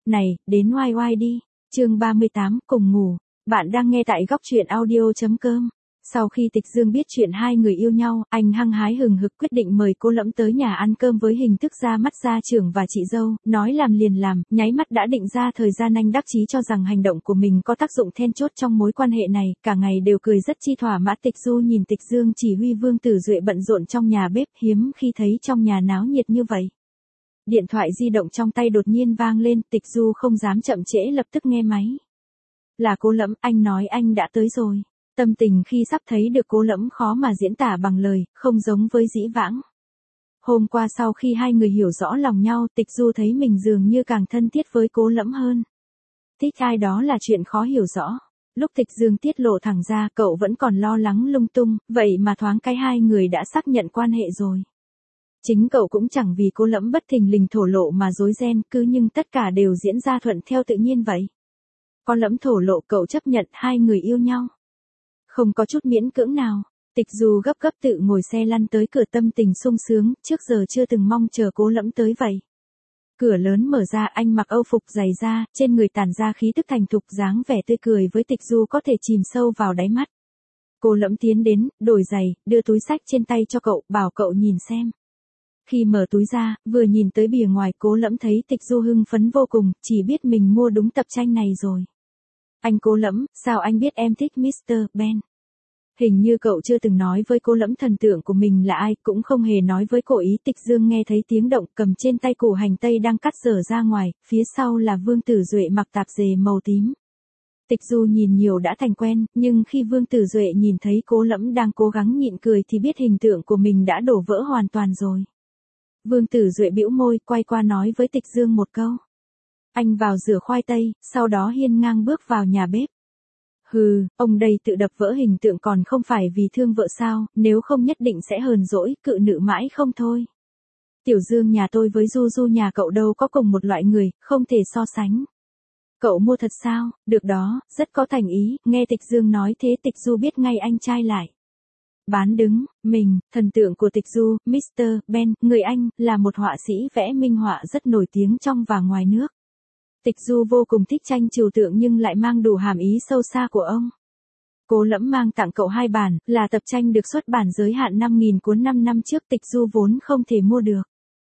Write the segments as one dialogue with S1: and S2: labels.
S1: Này, đến oai oai đi. Chương 38, cùng ngủ. Bạn đang nghe tại góc truyện audio.com. Sau khi Tịch Dương biết chuyện hai người yêu nhau, anh hăng hái hừng hực quyết định mời cô Lẫm tới nhà ăn cơm với hình thức ra mắt gia trưởng và chị dâu, nói làm liền làm, nháy mắt đã định ra thời gian. Anh đắc chí cho rằng hành động của mình có tác dụng then chốt trong mối quan hệ này, cả ngày đều cười rất chi thỏa mãn. Tịch Du nhìn Tịch Dương chỉ huy Vương Tử Duệ bận rộn trong nhà bếp, hiếm khi thấy trong nhà náo nhiệt như vậy. Điện thoại di động trong tay đột nhiên vang lên, Tịch Du không dám chậm trễ lập tức nghe máy. Là cô Lẫm, anh nói anh đã tới rồi. Tâm tình khi sắp thấy được cô Lẫm khó mà diễn tả bằng lời, không giống với dĩ vãng. Hôm qua sau khi hai người hiểu rõ lòng nhau, Tịch Du thấy mình dường như càng thân thiết với cô Lẫm hơn. Thích ai đó là chuyện khó hiểu rõ. Lúc Tịch Dương tiết lộ thẳng ra, cậu vẫn còn lo lắng lung tung, vậy mà thoáng cái hai người đã xác nhận quan hệ rồi. Chính cậu cũng chẳng vì cô Lẫm bất thình lình thổ lộ mà rối ren, cứ nhưng tất cả đều diễn ra thuận theo tự nhiên vậy. Có Lẫm thổ lộ cậu chấp nhận hai người yêu nhau. Không có chút miễn cưỡng nào. Tịch Du gấp gấp tự ngồi xe lăn tới cửa, tâm tình sung sướng, trước giờ chưa từng mong chờ cô Lẫm tới vậy. Cửa lớn mở ra, anh mặc âu phục dày da, trên người tản ra khí tức thành thục, dáng vẻ tươi cười với Tịch Du có thể chìm sâu vào đáy mắt. Cô Lẫm tiến đến, đổi giày, đưa túi xách trên tay cho cậu, bảo cậu nhìn xem. Khi mở túi ra, vừa nhìn tới bìa ngoài, cô Lẫm thấy Tịch Du hưng phấn vô cùng, chỉ biết mình mua đúng tập tranh này rồi. Anh cô Lẫm, sao anh biết em thích Mr. Ben? Hình như cậu chưa từng nói với cô Lẫm thần tượng của mình là ai, cũng không hề nói với cô ý. Tịch Dương nghe thấy tiếng động, cầm trên tay củ hành tây đang cắt dở ra ngoài, phía sau là Vương Tử Duệ mặc tạp dề màu tím. Tịch Du nhìn nhiều đã thành quen, nhưng khi Vương Tử Duệ nhìn thấy cô Lẫm đang cố gắng nhịn cười thì biết hình tượng của mình đã đổ vỡ hoàn toàn rồi. Vương Tử Duệ bĩu môi, quay qua nói với Tịch Dương một câu. Anh vào rửa khoai tây, sau đó hiên ngang bước vào nhà bếp. Hừ, ông đây tự đập vỡ hình tượng còn không phải vì thương vợ sao, nếu không nhất định sẽ hờn dỗi, cự nữ mãi không thôi. Tiểu Dương nhà tôi với Du Du nhà cậu đâu có cùng một loại người, không thể so sánh. Cậu mua thật sao? Được đó, rất có thành ý. Nghe Tịch Dương nói thế, Tịch Du biết ngay anh trai lại. Bán đứng, mình, thần tượng của Tịch Du, Mr. Ben, người Anh, là một họa sĩ vẽ minh họa rất nổi tiếng trong và ngoài nước. Tịch Du vô cùng thích tranh trừu tượng nhưng lại mang đủ hàm ý sâu xa của ông. Cô Lẫm mang tặng cậu 2 bản, là tập tranh được xuất bản giới hạn 5.000 cuốn 5 năm trước, Tịch Du vốn không thể mua được.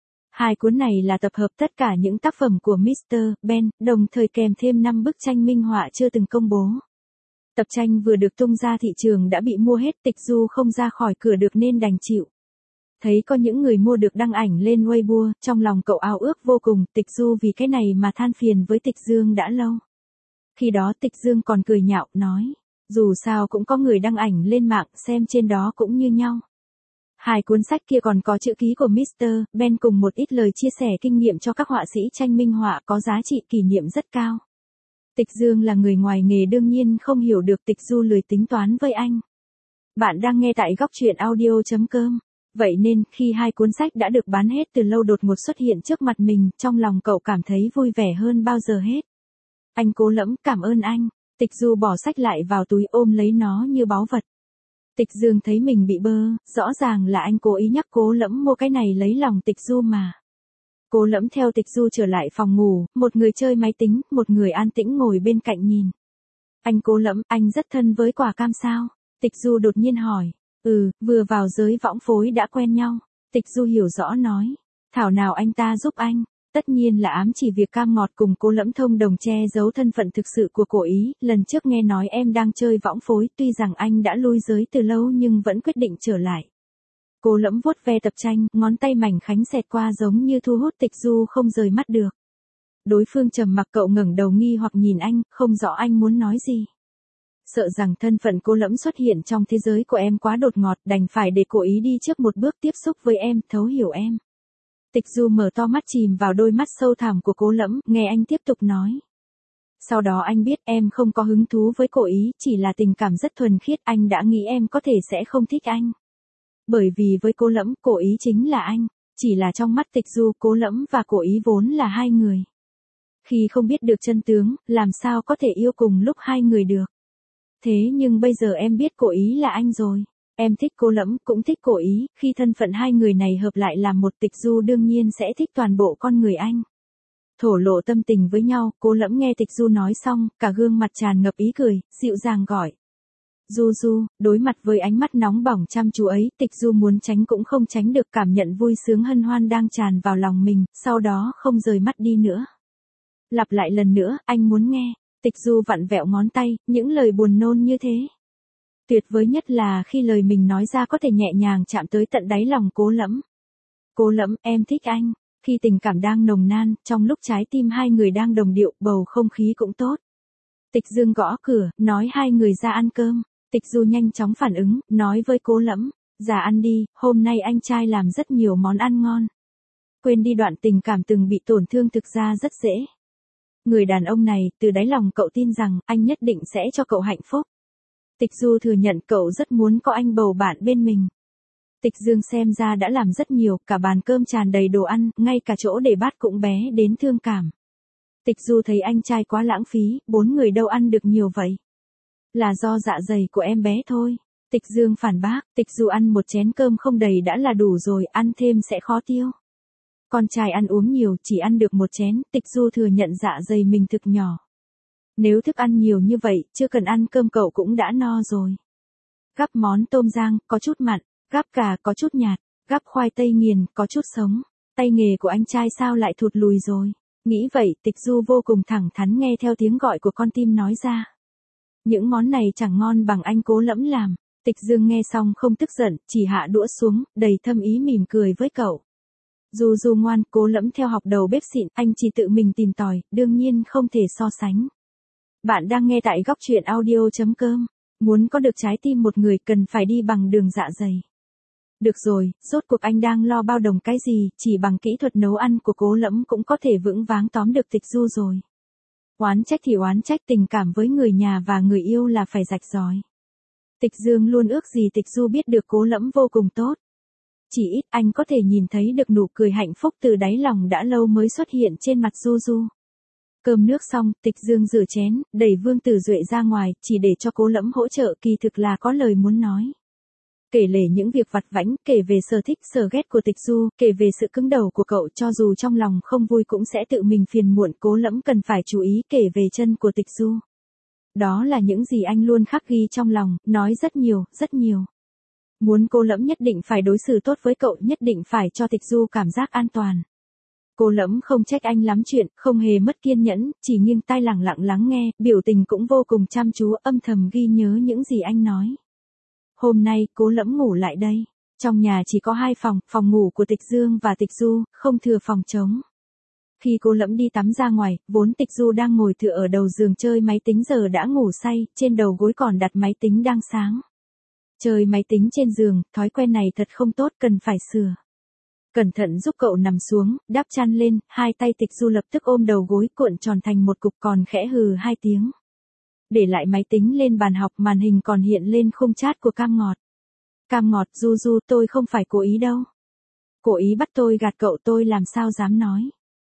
S1: 2 cuốn này là tập hợp tất cả những tác phẩm của Mr. Ben, đồng thời kèm thêm 5 bức tranh minh họa chưa từng công bố. Tập tranh vừa được tung ra thị trường đã bị mua hết, Tịch Du không ra khỏi cửa được nên đành chịu. Thấy có những người mua được đăng ảnh lên Weibo, trong lòng cậu ao ước vô cùng. Tịch Du vì cái này mà than phiền với Tịch Dương đã lâu. Khi đó Tịch Dương còn cười nhạo, nói, dù sao cũng có người đăng ảnh lên mạng, xem trên đó cũng như nhau. 2 cuốn sách kia còn có chữ ký của Mr. Ben cùng một ít lời chia sẻ kinh nghiệm cho các họa sĩ tranh minh họa có giá trị kỷ niệm rất cao. Tịch Dương là người ngoài nghề đương nhiên không hiểu được, Tịch Du lười tính toán với anh. Bạn đang nghe tại góc truyện audio.com. Vậy nên, khi 2 cuốn sách đã được bán hết từ lâu đột ngột xuất hiện trước mặt mình, trong lòng cậu cảm thấy vui vẻ hơn bao giờ hết. Anh Cố Lẫm, cảm ơn anh. Tịch Du bỏ sách lại vào túi, ôm lấy nó như báu vật. Tịch Dương thấy mình bị bơ, rõ ràng là anh cố ý nhắc Cố Lẫm mua cái này lấy lòng Tịch Du mà. Cố Lẫm theo Tịch Du trở lại phòng ngủ, một người chơi máy tính, một người an tĩnh ngồi bên cạnh nhìn. Anh Cố Lẫm, anh rất thân với quả cam sao? Tịch Du đột nhiên hỏi. Vừa vào giới võng phối đã quen nhau. Tịch Du hiểu rõ nói. Thảo nào anh ta giúp anh. Tất nhiên là ám chỉ việc cam ngọt cùng Cố Lẫm thông đồng che giấu thân phận thực sự của cô ý. Lần trước nghe nói em đang chơi võng phối, tuy rằng anh đã lui giới từ lâu nhưng vẫn quyết định trở lại. Cố Lẫm vuốt ve tập tranh, ngón tay mảnh khảnh xẹt qua giống như thu hút Tịch Du không rời mắt được. Đối phương trầm mặc, cậu ngẩng đầu nghi hoặc nhìn anh, không rõ anh muốn nói gì. Sợ rằng thân phận Cố Lẫm xuất hiện trong thế giới của em quá đột ngột, đành phải để cô ý đi trước một bước tiếp xúc với em, thấu hiểu em. Tịch Du mở to mắt chìm vào đôi mắt sâu thẳm của Cố Lẫm, nghe anh tiếp tục nói. Sau đó anh biết em không có hứng thú với cô ý, chỉ là tình cảm rất thuần khiết, anh đã nghĩ em có thể sẽ không thích anh. Bởi vì với Cố Lẫm, cô ý chính là anh, chỉ là trong mắt Tịch Du, Cố Lẫm và cô ý vốn là 2 người. Khi không biết được chân tướng, làm sao có thể yêu cùng lúc 2 người được. Thế nhưng bây giờ em biết cô ý là anh rồi. Em thích Cố Lẫm, cũng thích cô ý, khi thân phận 2 người này hợp lại làm một, Tịch Du đương nhiên sẽ thích toàn bộ con người anh. thổ lộ tâm tình với nhau, Cố Lẫm nghe Tịch Du nói xong, cả gương mặt tràn ngập ý cười, dịu dàng gọi. Du Du, đối mặt với ánh mắt nóng bỏng chăm chú ấy, Tịch Du muốn tránh cũng không tránh được, cảm nhận vui sướng hân hoan đang tràn vào lòng mình, sau đó không rời mắt đi nữa. Lặp lại lần nữa, anh muốn nghe. Tịch Du vặn vẹo ngón tay, những lời buồn nôn như thế. Tuyệt vời nhất là khi lời mình nói ra có thể nhẹ nhàng chạm tới tận đáy lòng Cố Lẫm. Cố Lẫm, em thích anh. Khi tình cảm đang nồng nan, trong lúc trái tim hai người đang đồng điệu, bầu không khí cũng tốt. Tịch Dương gõ cửa, nói hai người ra ăn cơm. Tịch Du nhanh chóng phản ứng, nói với Cố Lẫm, ra ăn đi, hôm nay anh trai làm rất nhiều món ăn ngon. Quên đi đoạn tình cảm từng bị tổn thương thực ra rất dễ. Người đàn ông này, từ đáy lòng cậu tin rằng, anh nhất định sẽ cho cậu hạnh phúc. Tịch Du thừa nhận cậu rất muốn có anh bầu bạn bên mình. Tịch Dương xem ra đã làm rất nhiều, cả bàn cơm tràn đầy đồ ăn, ngay cả chỗ để bát cũng bé đến thương cảm. Tịch Du thấy anh trai quá lãng phí, 4 người đâu ăn được nhiều vậy. Là do dạ dày của em bé thôi. Tịch Dương phản bác, Tịch Du ăn một chén cơm không đầy đã là đủ rồi, ăn thêm sẽ khó tiêu. Con trai ăn uống nhiều, chỉ ăn được một chén, Tịch Du thừa nhận dạ dày mình thực nhỏ. Nếu thức ăn nhiều như vậy, chưa cần ăn cơm cậu cũng đã no rồi. Gắp món tôm rang, có chút mặn, gắp cà có chút nhạt, gắp khoai tây nghiền, có chút sống. Tay nghề của anh trai sao lại thụt lùi rồi? Nghĩ vậy, Tịch Du vô cùng thẳng thắn nghe theo tiếng gọi của con tim nói ra. Những món này chẳng ngon bằng anh Cố Lẫm làm. Tịch Dương nghe xong không tức giận, chỉ hạ đũa xuống, đầy thâm ý mỉm cười với cậu. Du Du ngoan, Cố Lẫm theo học đầu bếp xịn, anh chỉ tự mình tìm tòi, đương nhiên không thể so sánh. Bạn đang nghe tại góc truyện audio.com. Muốn có được trái tim một người cần phải đi bằng đường dạ dày. Được rồi, rốt cuộc anh đang lo bao đồng cái gì, chỉ bằng kỹ thuật nấu ăn của Cố Lẫm cũng có thể vững vàng tóm được Tịch Du rồi. Oán trách thì oán trách, tình cảm với người nhà và người yêu là phải rạch ròi. Tịch Dương luôn ước gì Tịch Du biết được Cố Lẫm vô cùng tốt. Chỉ ít anh có thể nhìn thấy được nụ cười hạnh phúc từ đáy lòng đã lâu mới xuất hiện trên mặt Du Du. Cơm nước xong, Tịch Dương rửa chén, đẩy Vương Tử Duệ ra ngoài, chỉ để cho Cố Lẫm hỗ trợ, kỳ thực là có lời muốn nói. Kể lể những việc vặt vãnh, kể về sở thích, sở ghét của Tịch Du, kể về sự cứng đầu của cậu, cho dù trong lòng không vui cũng sẽ tự mình phiền muộn. Cố Lẫm cần phải chú ý kể về chân của Tịch Du. Đó là những gì anh luôn khắc ghi trong lòng, nói rất nhiều, rất nhiều. Muốn Cố Lẫm nhất định phải đối xử tốt với cậu, nhất định phải cho Tịch Du cảm giác an toàn. Cố Lẫm không trách anh lắm chuyện, không hề mất kiên nhẫn, chỉ nghiêng tai lặng lặng lắng nghe, biểu tình cũng vô cùng chăm chú, âm thầm ghi nhớ những gì anh nói. Hôm nay, Cố Lẫm ngủ lại đây. Trong nhà chỉ có 2 phòng, phòng ngủ của Tịch Dương và Tịch Du, không thừa phòng trống. Khi Cố Lẫm đi tắm ra ngoài, vốn Tịch Du đang ngồi tựa ở đầu giường chơi máy tính giờ đã ngủ say, trên đầu gối còn đặt máy tính đang sáng. Chơi máy tính trên giường, thói quen này thật không tốt, cần phải sửa. Cẩn thận giúp cậu nằm xuống, đắp chăn lên, hai tay Tịch Du lập tức ôm đầu gối cuộn tròn thành một cục, còn khẽ hừ 2 tiếng. Để lại máy tính lên bàn học, màn hình còn hiện lên khung chat của Cam Ngọt. Cam Ngọt, Du Du, tôi không phải cố ý đâu. Cố ý bắt tôi gạt cậu, tôi làm sao dám nói.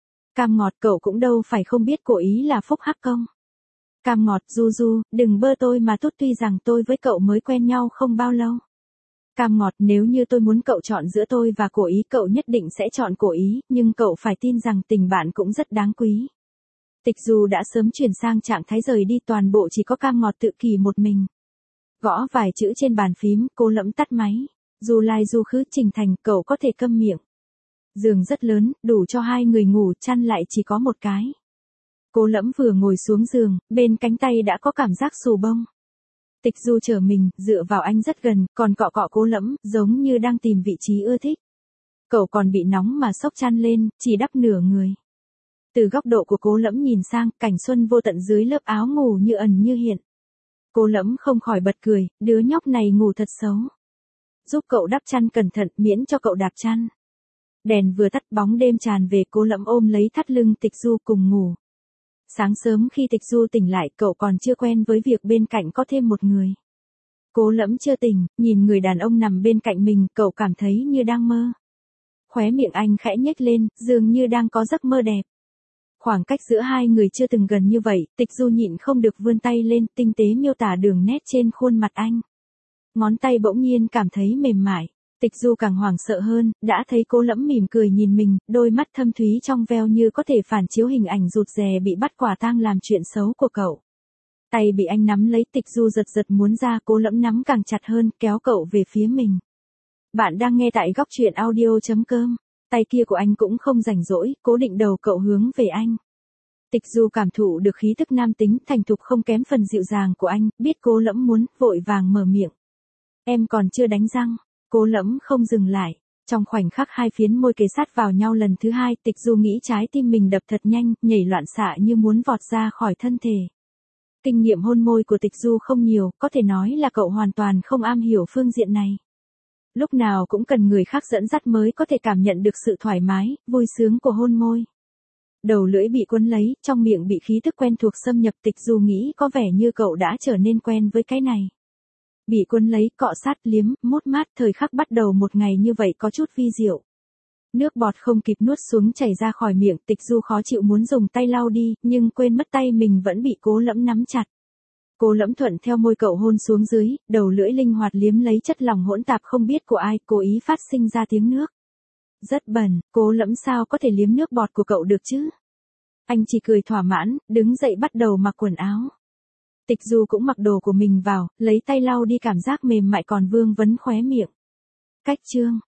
S1: Cam Ngọt, cậu cũng đâu phải không biết cố ý là phúc hắc công. Cam Ngọt, Du Du, đừng bơ tôi mà tốt, tuy rằng tôi với cậu mới quen nhau không bao lâu. Cam Ngọt, nếu như tôi muốn cậu chọn giữa tôi và cố ý, cậu nhất định sẽ chọn cố ý, nhưng cậu phải tin rằng tình bạn cũng rất đáng quý. Tịch Du đã sớm chuyển sang trạng thái rời đi, toàn bộ chỉ có Cam Ngọt tự kỷ một mình. Gõ vài chữ trên bàn phím, Cố Lẫm tắt máy. Du lai du khứ, Trình Thành, cậu có thể câm miệng. Giường rất lớn, đủ cho 2 người ngủ, chăn lại chỉ có một cái. Cố Lẫm vừa ngồi xuống giường, bên cánh tay đã có cảm giác xù bông. Tịch Du trở mình, dựa vào anh rất gần, còn cọ cọ Cố Lẫm, giống như đang tìm vị trí ưa thích. Cậu còn bị nóng mà xốc chăn lên, chỉ đắp nửa người. Từ góc độ của Cố Lẫm nhìn sang, cảnh xuân vô tận dưới lớp áo ngủ như ẩn như hiện. Cố Lẫm không khỏi bật cười, đứa nhóc này ngủ thật xấu. Giúp cậu đắp chăn cẩn thận, miễn cho cậu đạp chăn. Đèn vừa tắt, bóng đêm tràn về, Cố Lẫm ôm lấy thắt lưng Tịch Du cùng ngủ. Sáng sớm khi Tịch Du tỉnh lại, cậu còn chưa quen với việc bên cạnh có thêm một người. Cố Lẫm chưa tỉnh, nhìn người đàn ông nằm bên cạnh mình, cậu cảm thấy như đang mơ. Khóe miệng anh khẽ nhếch lên, dường như đang có giấc mơ đẹp. Khoảng cách giữa hai người chưa từng gần như vậy, Tịch Du nhịn không được vươn tay lên, tinh tế miêu tả đường nét trên khuôn mặt anh. Ngón tay bỗng nhiên cảm thấy mềm mại. Tịch Du càng hoảng sợ hơn, đã thấy Cố Lẫm mỉm cười nhìn mình, đôi mắt thâm thúy trong veo như có thể phản chiếu hình ảnh rụt rè bị bắt quả tang làm chuyện xấu của cậu. Tay bị anh nắm lấy, Tịch Du giật giật muốn ra, Cố Lẫm nắm càng chặt hơn, kéo cậu về phía mình. Bạn đang nghe tại góc truyện audio.com. Tay kia của anh cũng không rảnh rỗi, cố định đầu cậu hướng về anh. Tịch Du cảm thụ được khí tức nam tính thành thục không kém phần dịu dàng của anh, biết Cố Lẫm muốn, vội vàng mở miệng. Em còn chưa đánh răng. Cố Lẫm không dừng lại. Trong khoảnh khắc hai phiến môi kề sát vào nhau lần thứ hai, Tịch Du nghĩ trái tim mình đập thật nhanh, nhảy loạn xạ như muốn vọt ra khỏi thân thể. Kinh nghiệm hôn môi của Tịch Du không nhiều, có thể nói là cậu hoàn toàn không am hiểu phương diện này. Lúc nào cũng cần người khác dẫn dắt mới có thể cảm nhận được sự thoải mái, vui sướng của hôn môi. Đầu lưỡi bị quấn lấy, trong miệng bị khí thức quen thuộc xâm nhập, Tịch Du nghĩ có vẻ như cậu đã trở nên quen với cái này. Bị quấn lấy, cọ sát, liếm, mốt mát, thời khắc bắt đầu một ngày như vậy có chút vi diệu. Nước bọt không kịp nuốt xuống chảy ra khỏi miệng, Tịch Du khó chịu muốn dùng tay lau đi, nhưng quên mất tay mình vẫn bị Cố Lẫm nắm chặt. Cố Lẫm thuận theo môi cậu hôn xuống dưới, đầu lưỡi linh hoạt liếm lấy chất lỏng hỗn tạp không biết của ai, cố ý phát sinh ra tiếng nước. Rất bẩn, Cố Lẫm sao có thể liếm nước bọt của cậu được chứ? Anh chỉ cười thỏa mãn, đứng dậy bắt đầu mặc quần áo. Tịch Du cũng mặc đồ của mình vào, lấy tay lau đi cảm giác mềm mại còn vương vấn khóe miệng. Cách chương,